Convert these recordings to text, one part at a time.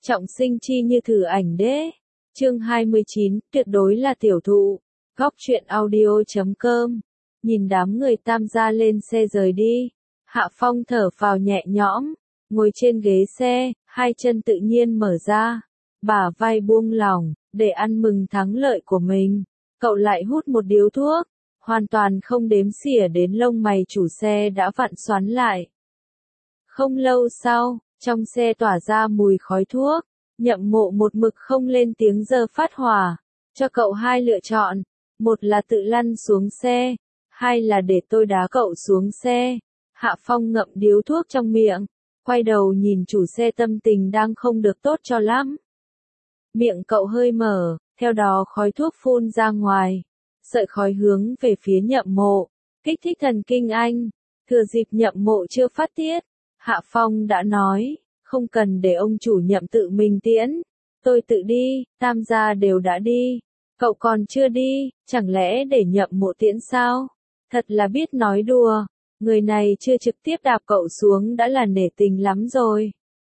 Trọng sinh chi như thử ảnh đế. Chương 29, tuyệt đối là tiểu thụ. Góc truyện audio.com. Nhìn đám người Tam gia lên xe rời đi, Hạ Phong thở phào nhẹ nhõm, ngồi trên ghế xe, hai chân tự nhiên mở ra, bả vai buông lỏng, để ăn mừng thắng lợi của mình. Cậu lại hút một điếu thuốc, hoàn toàn không đếm xỉa đến lông mày chủ xe đã vặn xoắn lại. Không lâu sau, trong xe tỏa ra mùi khói thuốc, Nhậm Mộ một mực không lên tiếng giờ phát hỏa, cho cậu hai lựa chọn, một là tự lăn xuống xe, hai là để tôi đá cậu xuống xe. Hạ Phong ngậm điếu thuốc trong miệng, quay đầu nhìn chủ xe tâm tình đang không được tốt cho lắm. Miệng cậu hơi mở, theo đó khói thuốc phun ra ngoài, sợi khói hướng về phía Nhậm Mộ, kích thích thần kinh anh. Thừa dịp Nhậm Mộ chưa phát tiết, Hạ Phong đã nói, không cần để ông chủ Nhậm tự mình tiễn, tôi tự đi, Tam gia đều đã đi, cậu còn chưa đi, chẳng lẽ để Nhậm Mộ tiễn sao? Thật là biết nói đùa, người này chưa trực tiếp đạp cậu xuống đã là nể tình lắm rồi.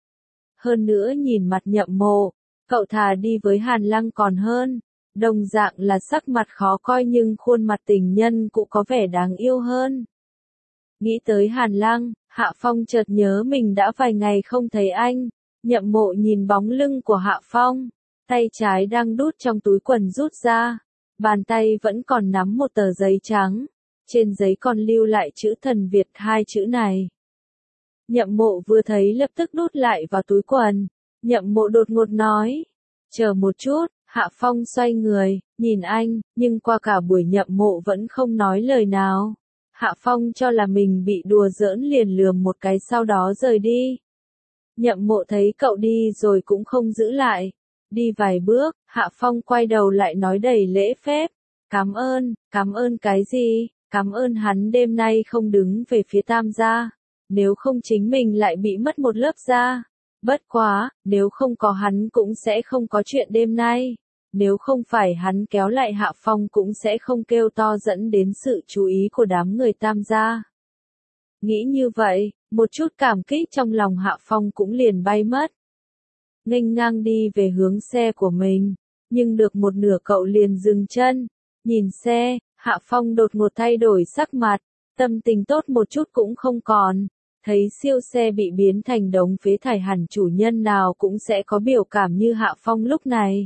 Hơn nữa nhìn mặt Nhậm Mộ, cậu thà đi với Hàn Lăng còn hơn, đồng dạng là sắc mặt khó coi nhưng khuôn mặt tình nhân cũng có vẻ đáng yêu hơn. Nghĩ tới Hàn Lăng, Hạ Phong chợt nhớ mình đã vài ngày không thấy anh. Nhậm Mộ nhìn bóng lưng của Hạ Phong, tay trái đang đút trong túi quần rút ra, bàn tay vẫn còn nắm một tờ giấy trắng, trên giấy còn lưu lại chữ Thần Việt hai chữ này. Nhậm Mộ vừa thấy lập tức đút lại vào túi quần. Nhậm Mộ đột ngột nói, chờ một chút. Hạ Phong xoay người, nhìn anh, nhưng qua cả buổi Nhậm Mộ vẫn không nói lời nào. Hạ Phong cho là mình bị đùa giỡn liền lườm một cái sau đó rời đi. Nhậm Mộ thấy cậu đi rồi cũng không giữ lại. Đi vài bước, Hạ Phong quay đầu lại nói đầy lễ phép. Cảm ơn cái gì? Cảm ơn hắn đêm nay không đứng về phía Tam gia. Nếu không chính mình lại bị mất một lớp da. Bất quá, nếu không có hắn cũng sẽ không có chuyện đêm nay. Nếu không phải hắn kéo lại Hạ Phong cũng sẽ không kêu to dẫn đến sự chú ý của đám người Tam gia. Nghĩ như vậy, một chút cảm kích trong lòng Hạ Phong cũng liền bay mất. Nghênh ngang đi về hướng xe của mình, nhưng được một nửa cậu liền dừng chân. Nhìn xe, Hạ Phong đột ngột thay đổi sắc mặt, tâm tình tốt một chút cũng không còn. Thấy siêu xe bị biến thành đống phế thải hẳn chủ nhân nào cũng sẽ có biểu cảm như Hạ Phong lúc này.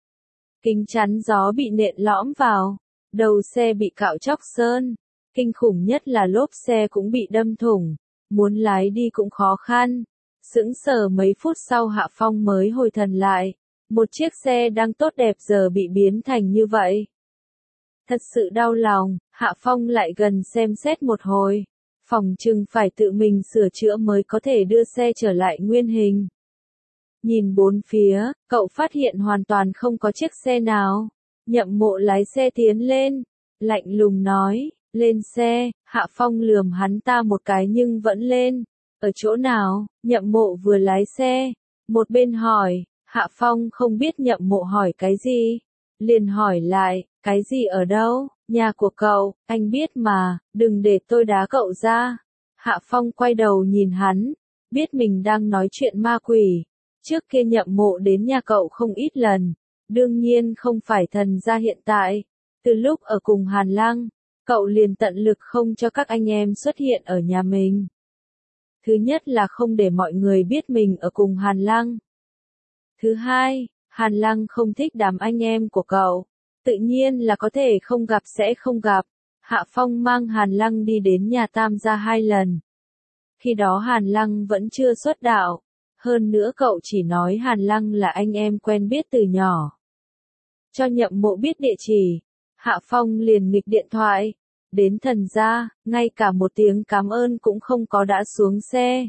Kính chắn gió bị nện lõm vào, đầu xe bị cạo chóc sơn, kinh khủng nhất là lốp xe cũng bị đâm thủng, muốn lái đi cũng khó khăn. Sững sờ mấy phút sau Hạ Phong mới hồi thần lại, một chiếc xe đang tốt đẹp giờ bị biến thành như vậy. Thật sự đau lòng, Hạ Phong lại gần xem xét một hồi, phòng chừng phải tự mình sửa chữa mới có thể đưa xe trở lại nguyên hình. Nhìn bốn phía, cậu phát hiện hoàn toàn không có chiếc xe nào. Nhậm Mộ lái xe tiến lên, lạnh lùng nói, lên xe. Hạ Phong lườm hắn ta một cái nhưng vẫn lên. Ở chỗ nào? Nhậm Mộ vừa lái xe, một bên hỏi. Hạ Phong không biết Nhậm Mộ hỏi cái gì, liền hỏi lại, cái gì ở đâu? Nhà của cậu, anh biết mà, đừng để tôi đá cậu ra. Hạ Phong quay đầu nhìn hắn, biết mình đang nói chuyện ma quỷ. Trước kia Nhậm Mộ đến nhà cậu không ít lần, đương nhiên không phải thần gia hiện tại. Từ lúc ở cùng Hàn Lăng, cậu liền tận lực không cho các anh em xuất hiện ở nhà mình. Thứ nhất là không để mọi người biết mình ở cùng Hàn Lăng. Thứ hai, Hàn Lăng không thích đám anh em của cậu, tự nhiên là có thể không gặp sẽ không gặp. Hạ Phong mang Hàn Lăng đi đến nhà Tam gia 2 lần. Khi đó Hàn Lăng vẫn chưa xuất đạo. Hơn nữa cậu chỉ nói Hàn Lăng là anh em quen biết từ nhỏ. Cho Nhậm Mộ biết địa chỉ, Hạ Phong liền nghịch điện thoại. Đến thần gia, ngay cả một tiếng cảm ơn cũng không có đã xuống xe.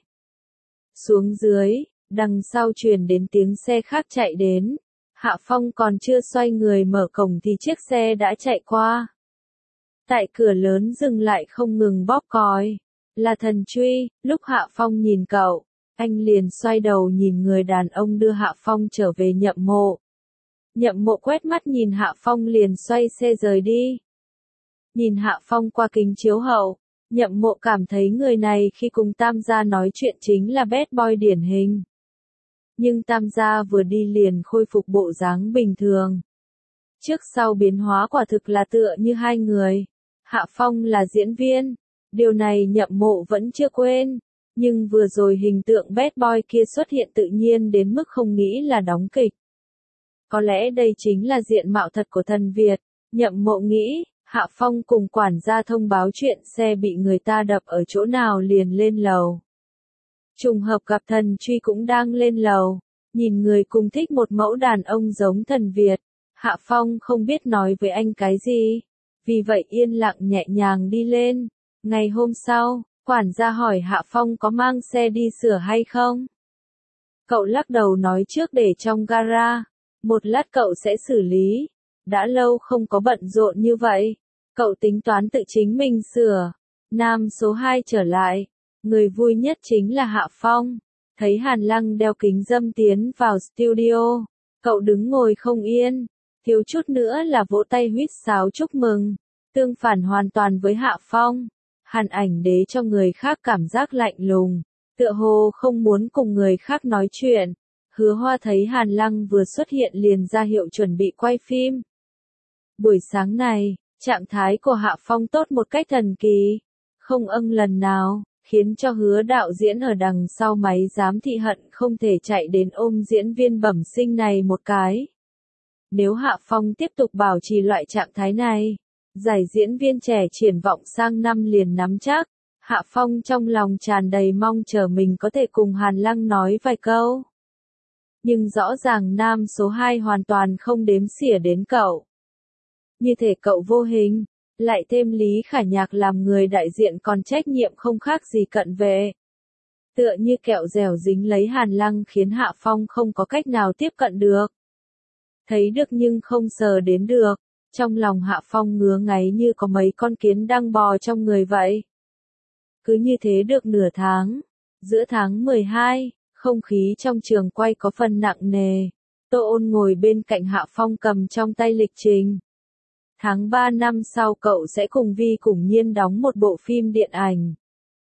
Xuống dưới, đằng sau truyền đến tiếng xe khác chạy đến. Hạ Phong còn chưa xoay người mở cổng thì chiếc xe đã chạy qua. Tại cửa lớn dừng lại không ngừng bóp còi. Là Thần Truy. Lúc Hạ Phong nhìn cậu, anh liền xoay đầu nhìn người đàn ông đưa Hạ Phong trở về Nhậm Mộ. Nhậm Mộ quét mắt nhìn Hạ Phong liền xoay xe rời đi. Nhìn Hạ Phong qua kính chiếu hậu, Nhậm Mộ cảm thấy người này khi cùng Tam gia nói chuyện chính là bad boy điển hình. nhưng Tam gia vừa đi liền khôi phục bộ dáng bình thường. Trước sau biến hóa quả thực là tựa như hai người. Hạ Phong là diễn viên, điều này Nhậm Mộ vẫn chưa quên, nhưng vừa rồi hình tượng bad boy kia xuất hiện tự nhiên đến mức không nghĩ là đóng kịch. Có lẽ đây chính là diện mạo thật của thần Việt, Nhậm Mộ nghĩ. Hạ Phong cùng quản gia thông báo chuyện xe bị người ta đập ở chỗ nào liền lên lầu. Trùng hợp gặp thần Truy cũng đang lên lầu, nhìn người cùng thích một mẫu đàn ông giống thần Việt. Hạ Phong không biết nói với anh cái gì, vì vậy yên lặng nhẹ nhàng đi lên. Ngày hôm sau, quản gia hỏi Hạ Phong có mang xe đi sửa hay không. Cậu lắc đầu nói trước để trong gara, một lát cậu sẽ xử lý. Đã lâu không có bận rộn như vậy, cậu tính toán tự chính mình sửa. Nam số 2 trở lại, người vui nhất chính là Hạ Phong. Thấy Hàn Lăng đeo kính râm tiến vào studio, cậu đứng ngồi không yên, thiếu chút nữa là vỗ tay huýt sáo chúc mừng. Tương phản hoàn toàn với Hạ Phong, Hàn Ảnh Đế cho người khác cảm giác lạnh lùng, tựa hồ không muốn cùng người khác nói chuyện. Hứa Hoa thấy Hàn Lăng vừa xuất hiện liền ra hiệu chuẩn bị quay phim. Buổi sáng này, trạng thái của Hạ Phong tốt một cách thần kỳ, không lần nào, khiến cho Hứa đạo diễn ở đằng sau máy giám thị hận không thể chạy đến ôm diễn viên bẩm sinh này một cái. Nếu Hạ Phong tiếp tục bảo trì loại trạng thái này, giải diễn viên trẻ triển vọng sang năm liền nắm chắc. Hạ Phong trong lòng tràn đầy mong chờ mình có thể cùng Hàn Lăng nói vài câu. Nhưng rõ ràng nam số 2 hoàn toàn không đếm xỉa đến cậu. Như thể cậu vô hình, lại thêm Lý Khả Nhạc làm người đại diện còn trách nhiệm không khác gì cận vệ. Tựa như kẹo dẻo dính lấy Hàn Lăng khiến Hạ Phong không có cách nào tiếp cận được. Thấy được nhưng không sờ đến được, trong lòng Hạ Phong ngứa ngáy như có mấy con kiến đang bò trong người vậy. Cứ như thế được nửa tháng, giữa tháng 12, không khí trong trường quay có phần nặng nề. Tô Ôn ngồi bên cạnh Hạ Phong cầm trong tay lịch trình. Tháng 3 năm sau cậu sẽ cùng Vi Cùng Nhiên đóng một bộ phim điện ảnh.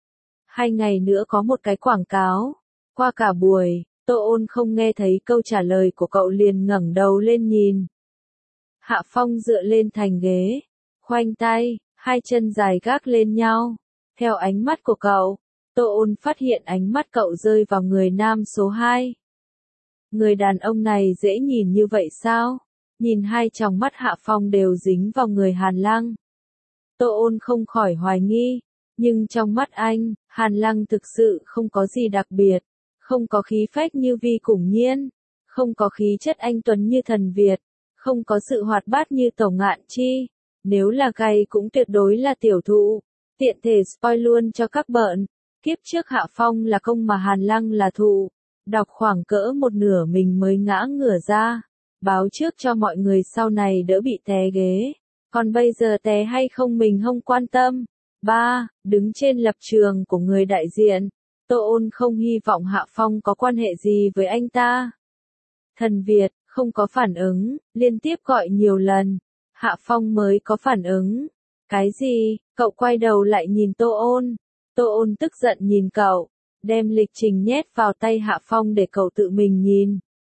2 ngày nữa có một cái quảng cáo. Qua cả buổi, Tô Ôn không nghe thấy câu trả lời của cậu liền ngẩng đầu lên nhìn. Hạ Phong dựa lên thành ghế, khoanh tay, hai chân dài gác lên nhau. Theo ánh mắt của cậu, Tô Ôn phát hiện ánh mắt cậu rơi vào người nam số 2. Người đàn ông này dễ nhìn như vậy sao? Nhìn hai tròng mắt Hạ Phong đều dính vào người Hàn Lăng. Tô Ôn không khỏi hoài nghi, nhưng trong mắt anh, Hàn Lăng thực sự không có gì đặc biệt, không có khí phách như Vi Cùng Nhiên, không có khí chất anh tuấn như thần Việt, không có sự hoạt bát như Tổ Ngạn Chi, nếu là gay cũng tuyệt đối là tiểu thụ. Tiện thể spoil luôn cho các bạn, kiếp trước Hạ Phong là công mà Hàn Lăng là thụ, đọc khoảng cỡ một nửa mình mới ngã ngửa ra, báo trước cho mọi người sau này đỡ bị té ghế, còn bây giờ té hay không mình không quan tâm. 3. Đứng trên lập trường của người đại diện, Tô Ôn không hy vọng Hạ Phong có quan hệ gì với anh ta. Thần Việt, không có phản ứng, liên tiếp gọi nhiều lần, Hạ Phong mới có phản ứng. Cái gì? Cậu quay đầu lại nhìn Tô Ôn. Tô Ôn tức giận nhìn cậu, đem lịch trình nhét vào tay Hạ Phong để cậu tự mình nhìn.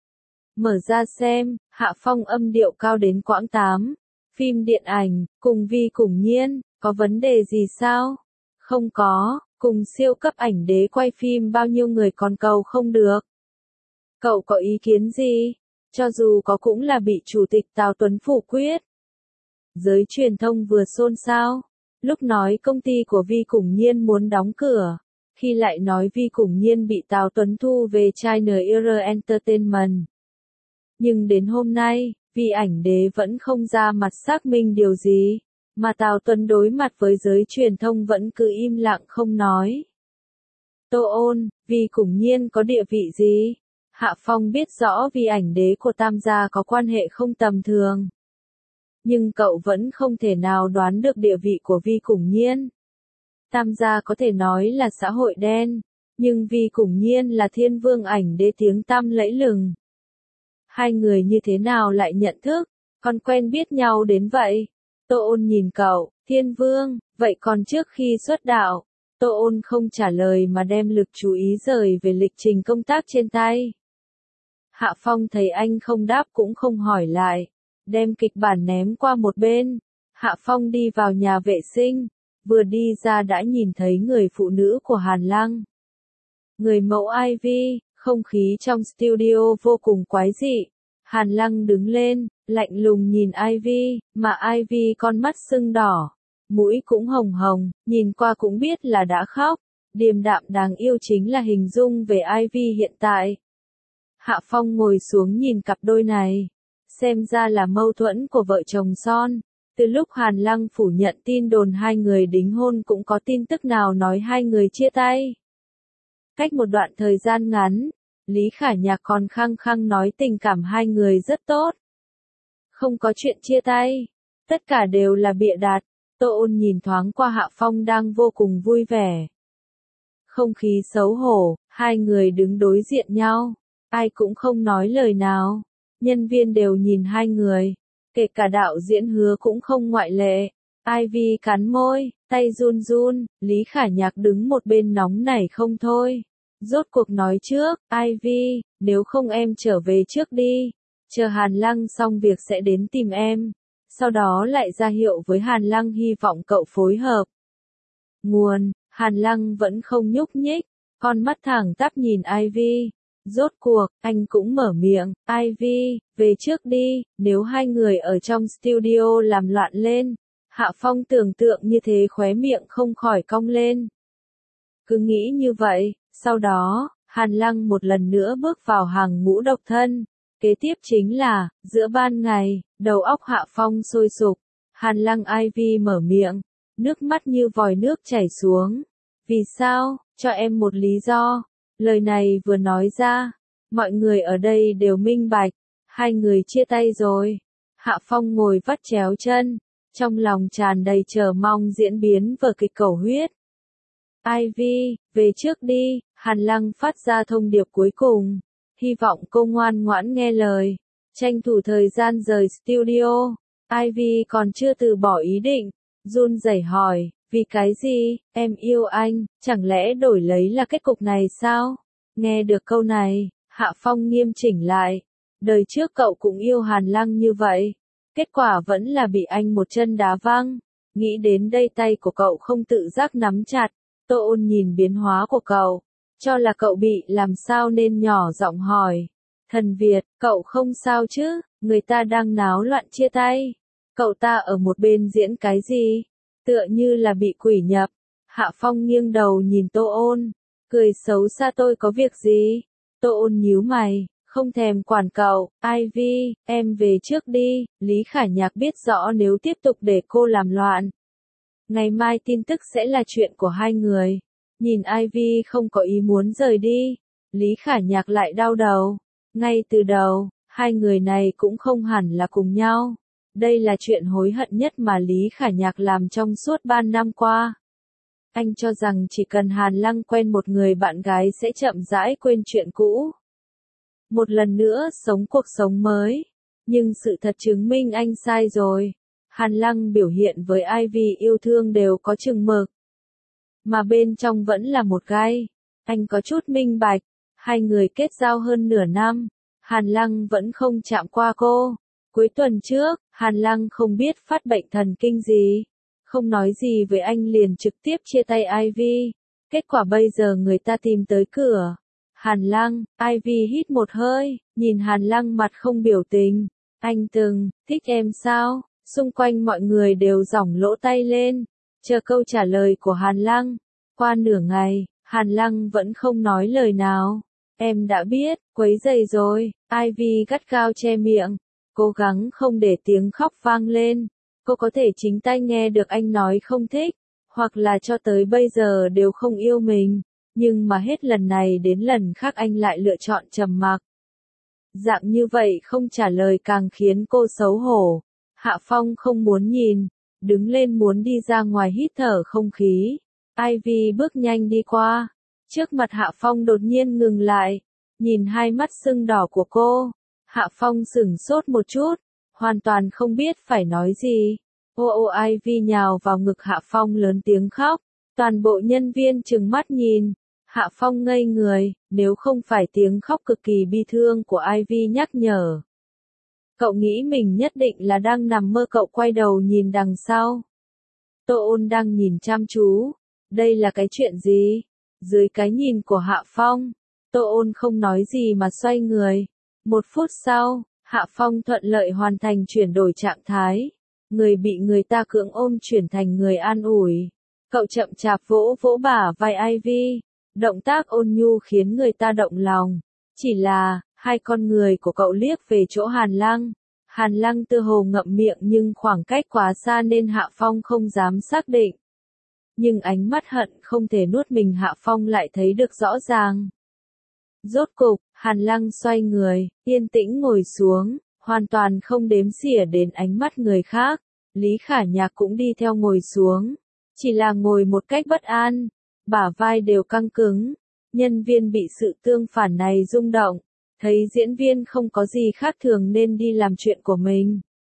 Mở ra xem, Hạ Phong âm điệu cao đến quãng 8. Phim điện ảnh, cùng Vi Cùng Nhiên, có vấn đề gì sao? Không có, cùng siêu cấp ảnh đế quay phim bao nhiêu người còn cầu không được. Cậu có ý kiến gì? Cho dù có cũng là bị Chủ tịch Tào Tuấn phủ quyết. Giới truyền thông vừa xôn xao, lúc nói công ty của Vi Cùng Nhiên muốn đóng cửa, khi lại nói Vi Cùng Nhiên bị Tào Tuấn thu về China Era Entertainment. Nhưng đến hôm nay, Vi ảnh đế vẫn không ra mặt xác minh điều gì, mà Tào Tuấn đối mặt với giới truyền thông vẫn cứ im lặng không nói. Tô Ôn, Vi Cùng Nhiên có địa vị gì? Hạ Phong biết rõ Vi ảnh đế của Tam gia có quan hệ không tầm thường. Nhưng cậu vẫn không thể nào đoán được địa vị của Vi Cùng Nhiên. Tam gia có thể nói là xã hội đen, nhưng Vi Cùng Nhiên là thiên vương ảnh đế tiếng tăm lẫy lừng. Hai người như thế nào lại nhận thức, còn quen biết nhau đến vậy? Tô Ôn nhìn cậu, thiên vương, vậy còn trước khi xuất đạo, Tô Ôn không trả lời mà đem lực chú ý rời về lịch trình công tác trên tay. Hạ Phong thấy anh không đáp cũng không hỏi lại, đem kịch bản ném qua một bên. Hạ Phong đi vào nhà vệ sinh, vừa đi ra đã nhìn thấy người phụ nữ của Hàn Lăng. Người mẫu Ivy, không khí trong studio vô cùng quái dị. Hàn Lăng đứng lên, lạnh lùng nhìn Ivy, mà Ivy con mắt sưng đỏ, mũi cũng hồng hồng, nhìn qua cũng biết là đã khóc. Điềm đạm đáng yêu chính là hình dung về Ivy hiện tại. Hạ Phong ngồi xuống nhìn cặp đôi này, xem ra là mâu thuẫn của vợ chồng son. Từ lúc Hàn Lăng phủ nhận tin đồn hai người đính hôn cũng có tin tức nào nói hai người chia tay. Cách một đoạn thời gian ngắn, Lý Khả Nhạc còn khăng khăng nói tình cảm hai người rất tốt. Không có chuyện chia tay, tất cả đều là bịa đặt. Tô Ôn nhìn thoáng qua Hạ Phong đang vô cùng vui vẻ. Không khí xấu hổ, hai người đứng đối diện nhau, ai cũng không nói lời nào. Nhân viên đều nhìn hai người, kể cả đạo diễn Hứa cũng không ngoại lệ. Ivy cắn môi, tay run run, Lý Khả Nhạc đứng một bên nóng nảy không thôi. Rốt cuộc nói trước, Ivy, nếu không em trở về trước đi, chờ Hàn Lăng xong việc sẽ đến tìm em. Sau đó lại ra hiệu với Hàn Lăng hy vọng cậu phối hợp. Nguồn, Hàn Lăng vẫn không nhúc nhích, con mắt thẳng tắp nhìn Ivy. Rốt cuộc, anh cũng mở miệng, Ivy, về trước đi, nếu hai người ở trong studio làm loạn lên. Hạ Phong tưởng tượng như thế khóe miệng không khỏi cong lên. Cứ nghĩ như vậy, sau đó, Hàn Lăng một lần nữa bước vào hàng ngũ độc thân. Kế tiếp chính là, giữa ban ngày, đầu óc Hạ Phong sôi sục. Hàn Lăng Ivy mở miệng, nước mắt như vòi nước chảy xuống. Vì sao, cho em một lý do. Lời này vừa nói ra, mọi người ở đây đều minh bạch, hai người chia tay rồi. Hạ Phong ngồi vắt chéo chân, trong lòng tràn đầy chờ mong diễn biến vở kịch cầu huyết. Ivy, về trước đi, Hàn Lăng phát ra thông điệp cuối cùng, hy vọng cô ngoan ngoãn nghe lời, tranh thủ thời gian rời studio. Ivy còn chưa từ bỏ ý định, run rẩy hỏi, vì cái gì, em yêu anh, chẳng lẽ đổi lấy là kết cục này sao? Nghe được câu này, Hạ Phong nghiêm chỉnh lại, đời trước cậu cũng yêu Hàn Lăng như vậy, kết quả vẫn là bị anh một chân đá văng. Nghĩ đến đây tay của cậu không tự giác nắm chặt. Tô Ôn nhìn biến hóa của cậu, cho là cậu bị làm sao nên nhỏ giọng hỏi. Thần Việt, cậu không sao chứ, người ta đang náo loạn chia tay. Cậu ta ở một bên diễn cái gì? Tựa như là bị quỷ nhập. Hạ Phong nghiêng đầu nhìn Tô Ôn, cười xấu xa tôi có việc gì? Tô Ôn nhíu mày, không thèm quản cậu. Ivy, em về trước đi, Lý Khả Nhạc biết rõ nếu tiếp tục để cô làm loạn. Ngày mai tin tức sẽ là chuyện của hai người. Nhìn Ivy không có ý muốn rời đi, Lý Khả Nhạc lại đau đầu. Ngay từ đầu, hai người này cũng không hẳn là cùng nhau. Đây là chuyện hối hận nhất mà Lý Khả Nhạc làm trong suốt 3 năm qua. Anh cho rằng chỉ cần Hàn Lăng quen một người bạn gái sẽ chậm rãi quên chuyện cũ. Một lần nữa sống cuộc sống mới. Nhưng sự thật chứng minh anh sai rồi. Hàn Lăng biểu hiện với Ivy yêu thương đều có chừng mực. Mà bên trong vẫn là một gai. Anh có chút minh bạch. Hai người kết giao hơn nửa năm. Hàn Lăng vẫn không chạm qua cô. Cuối tuần trước, Hàn Lăng không biết phát bệnh thần kinh gì. Không nói gì với anh liền trực tiếp chia tay Ivy. Kết quả bây giờ người ta tìm tới cửa. Hàn Lăng, Ivy hít một hơi, nhìn Hàn Lăng mặt không biểu tình. Anh từng, thích em sao? Xung quanh mọi người đều giỏng lỗ tay lên, chờ câu trả lời của Hàn Lăng. Qua nửa ngày, Hàn Lăng vẫn không nói lời nào. Em đã biết, quấy rầy rồi. Ivy gắt gao che miệng, cố gắng không để tiếng khóc vang lên. Cô có thể chính tai nghe được anh nói không thích, hoặc là cho tới bây giờ đều không yêu mình, nhưng mà hết lần này đến lần khác anh lại lựa chọn trầm mặc. Dạng như vậy không trả lời càng khiến cô xấu hổ. Hạ Phong không muốn nhìn, đứng lên muốn đi ra ngoài hít thở không khí. Ivy bước nhanh đi qua, trước mặt Hạ Phong đột nhiên ngừng lại, nhìn hai mắt sưng đỏ của cô. Hạ Phong sửng sốt một chút, hoàn toàn không biết phải nói gì. Ivy nhào vào ngực Hạ Phong lớn tiếng khóc, toàn bộ nhân viên trừng mắt nhìn. Hạ Phong ngây người, nếu không phải tiếng khóc cực kỳ bi thương của Ivy nhắc nhở. Cậu nghĩ mình nhất định là đang nằm mơ. Cậu quay đầu nhìn đằng sau. Tô Ôn đang nhìn chăm chú. Đây là cái chuyện gì? Dưới cái nhìn của Hạ Phong, Tô Ôn không nói gì mà xoay người. 1 phút sau, Hạ Phong thuận lợi hoàn thành chuyển đổi trạng thái. Người bị người ta cưỡng ôm chuyển thành người an ủi. Cậu chậm chạp vỗ vỗ bả vai Ivy. Động tác ôn nhu khiến người ta động lòng. Chỉ là, hai con người của cậu liếc về chỗ Hàn Lăng. Hàn Lăng tựa hồ ngậm miệng nhưng khoảng cách quá xa nên Hạ Phong không dám xác định. Nhưng ánh mắt hận không thể nuốt mình Hạ Phong lại thấy được rõ ràng. Rốt cục, Hàn Lăng xoay người, yên tĩnh ngồi xuống, hoàn toàn không đếm xỉa đến ánh mắt người khác. Lý Khả Nhạc cũng đi theo ngồi xuống. Chỉ là ngồi một cách bất an, bả vai đều căng cứng. Nhân viên bị sự tương phản này rung động, thấy diễn viên không có gì khác thường nên đi làm chuyện của mình.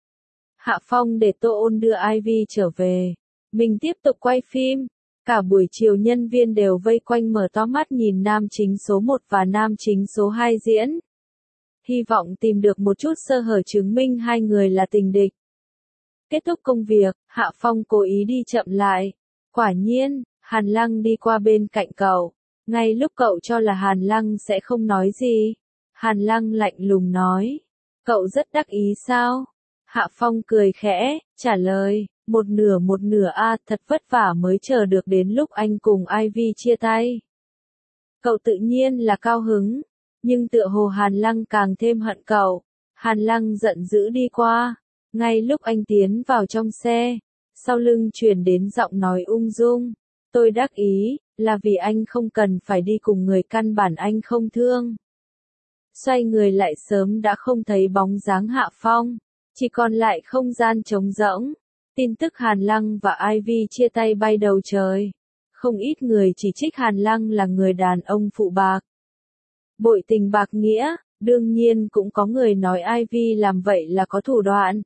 Hạ Phong để Tô Ôn đưa Ivy trở về. Mình tiếp tục quay phim. Cả buổi chiều nhân viên đều vây quanh mở to mắt nhìn nam chính số 1 và nam chính số 2 diễn. Hy vọng tìm được một chút sơ hở chứng minh hai người là tình địch. Kết thúc công việc, Hạ Phong cố ý đi chậm lại. Quả nhiên, Hàn Lăng đi qua bên cạnh cậu. Ngay lúc cậu cho là Hàn Lăng sẽ không nói gì, Hàn Lăng lạnh lùng nói. Cậu rất đắc ý sao? Hạ Phong cười khẽ, trả lời, một nửa thật vất vả mới chờ được đến lúc anh cùng Ivy chia tay. Cậu tự nhiên là cao hứng, nhưng tựa hồ Hàn Lăng càng thêm hận cậu. Hàn Lăng giận dữ đi qua, ngay lúc anh tiến vào trong xe, sau lưng truyền đến giọng nói ung dung. Tôi đắc ý, là vì anh không cần phải đi cùng người căn bản anh không thương. Xoay người lại sớm đã không thấy bóng dáng Hạ Phong, chỉ còn lại không gian trống rỗng. Tin tức Hàn Lăng và Ivy chia tay bay đầu trời. Không ít người chỉ trích Hàn Lăng là người đàn ông phụ bạc. Bội tình bạc nghĩa, đương nhiên cũng có người nói Ivy làm vậy là có thủ đoạn.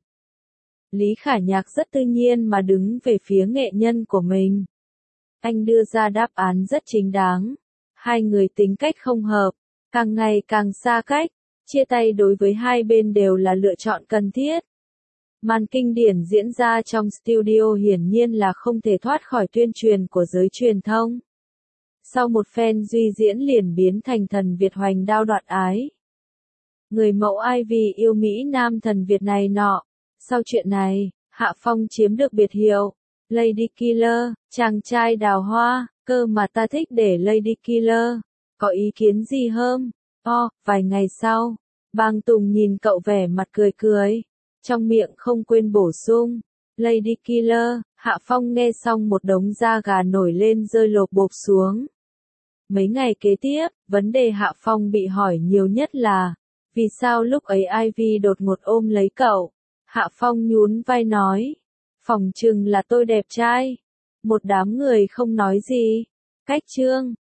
Lý Khả Nhạc rất tự nhiên mà đứng về phía nghệ nhân của mình. Anh đưa ra đáp án rất chính đáng. Hai người tính cách không hợp, càng ngày càng xa cách, chia tay đối với hai bên đều là lựa chọn cần thiết. Màn kinh điển diễn ra trong studio hiển nhiên là không thể thoát khỏi tuyên truyền của giới truyền thông. Sau một phen duy diễn liền biến thành thần Việt hoành đao đoạt ái. Người mẫu Ivy yêu Mỹ nam thần Việt này nọ. Sau chuyện này, Hạ Phong chiếm được biệt hiệu Lady Killer, chàng trai đào hoa, cơ mà ta thích để Lady Killer. Có ý kiến gì không? Vài ngày sau, Bang Tùng nhìn cậu vẻ mặt cười cười, trong miệng không quên bổ sung, Lady Killer. Hạ Phong nghe xong một đống da gà nổi lên rơi lộp bộp xuống. Mấy ngày kế tiếp, vấn đề Hạ Phong bị hỏi nhiều nhất là, vì sao lúc ấy Ivy đột ngột ôm lấy cậu? Hạ Phong nhún vai nói, phỏng chừng là tôi đẹp trai. Một đám người không nói gì. Cách chương